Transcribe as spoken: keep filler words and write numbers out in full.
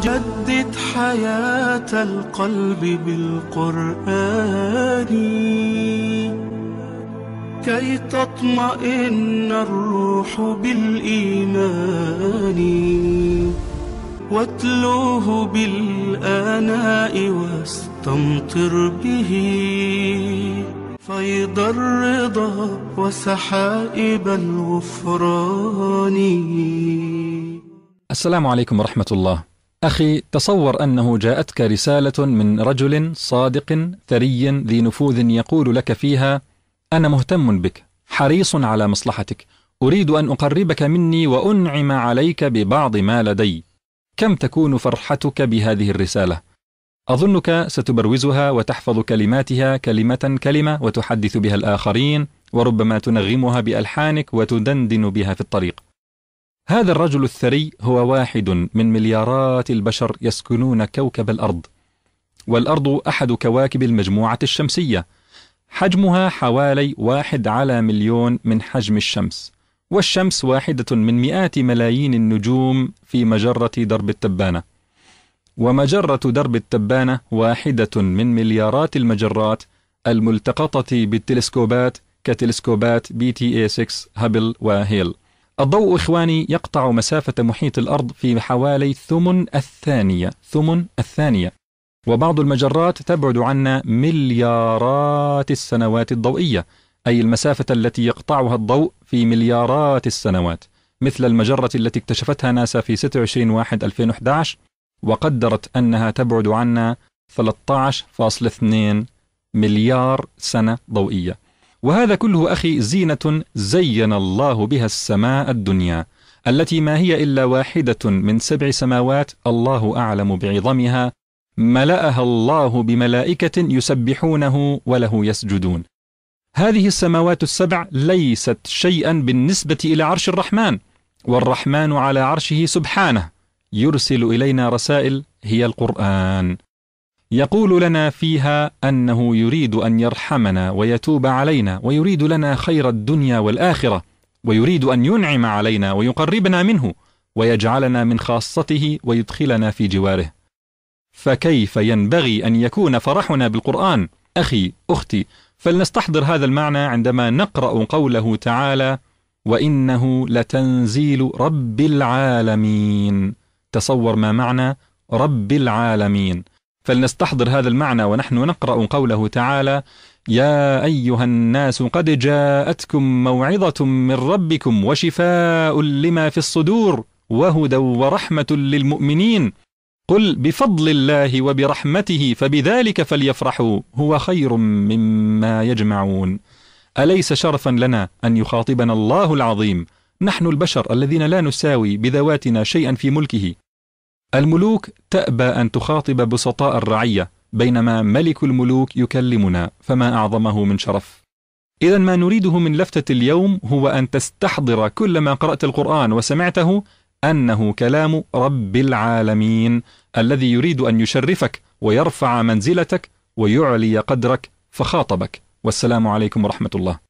جدد حياة القلب بالقرآن كي تطمئن الروح بالإيمان، واتلوه بالآناء واستمطر به فيض الرضا وسحائب الغفران. السلام عليكم ورحمة الله. أخي، تصور أنه جاءتك رسالة من رجل صادق ثري ذي نفوذ يقول لك فيها: أنا مهتم بك، حريص على مصلحتك، أريد أن أقربك مني وأنعم عليك ببعض ما لدي. كم تكون فرحتك بهذه الرسالة؟ أظنك ستبروزها وتحفظ كلماتها كلمة كلمة وتحدث بها الآخرين، وربما تنغمها بألحانك وتدندن بها في الطريق. هذا الرجل الثري هو واحد من مليارات البشر يسكنون كوكب الأرض، والأرض أحد كواكب المجموعة الشمسية، حجمها حوالي واحد على مليون من حجم الشمس، والشمس واحدة من مئات ملايين النجوم في مجرة درب التبانة، ومجرة درب التبانة واحدة من مليارات المجرات الملتقطة بالتلسكوبات كتلسكوبات بي تي اي ستة هابل وهيل. الضوء إخواني يقطع مسافة محيط الأرض في حوالي ثمن الثانية ثمن الثانية وبعض المجرات تبعد عنا مليارات السنوات الضوئية، أي المسافة التي يقطعها الضوء في مليارات السنوات، مثل المجرة التي اكتشفتها ناسا في ستة وعشرين واحد ألفين وإحدى عشر وقدرت أنها تبعد عنا ثلاثة عشر فاصلة اثنين مليار سنة ضوئية. وهذا كله أخي زينة زين الله بها السماء الدنيا، التي ما هي إلا واحدة من سبع سماوات الله أعلم بعظمها، ملأها الله بملائكة يسبحونه وله يسجدون. هذه السماوات السبع ليست شيئا بالنسبة إلى عرش الرحمن، والرحمن على عرشه سبحانه يرسل إلينا رسائل هي القرآن، يقول لنا فيها أنه يريد أن يرحمنا ويتوب علينا، ويريد لنا خير الدنيا والآخرة، ويريد أن ينعم علينا ويقربنا منه ويجعلنا من خاصته ويدخلنا في جواره. فكيف ينبغي أن يكون فرحنا بالقرآن؟ أخي أختي، فلنستحضر هذا المعنى عندما نقرأ قوله تعالى: وإنه لتنزيل رب العالمين. تصور ما معنى رب العالمين. فلنستحضر هذا المعنى ونحن نقرأ قوله تعالى: يا أيها الناس قد جاءتكم موعظة من ربكم وشفاء لما في الصدور وهدى ورحمة للمؤمنين قل بفضل الله وبرحمته فبذلك فليفرحوا هو خير مما يجمعون. أليس شرفا لنا أن يخاطبنا الله العظيم، نحن البشر الذين لا نساوي بذواتنا شيئا في ملكه؟ الملوك تأبى أن تخاطب بسطاء الرعية، بينما ملك الملوك يكلمنا، فما أعظمه من شرف. إذا ما نريده من لفتة اليوم هو أن تستحضر كل ما قرأت القرآن وسمعته أنه كلام رب العالمين، الذي يريد أن يشرفك ويرفع منزلتك ويعلي قدرك، فخاطبك. والسلام عليكم ورحمة الله.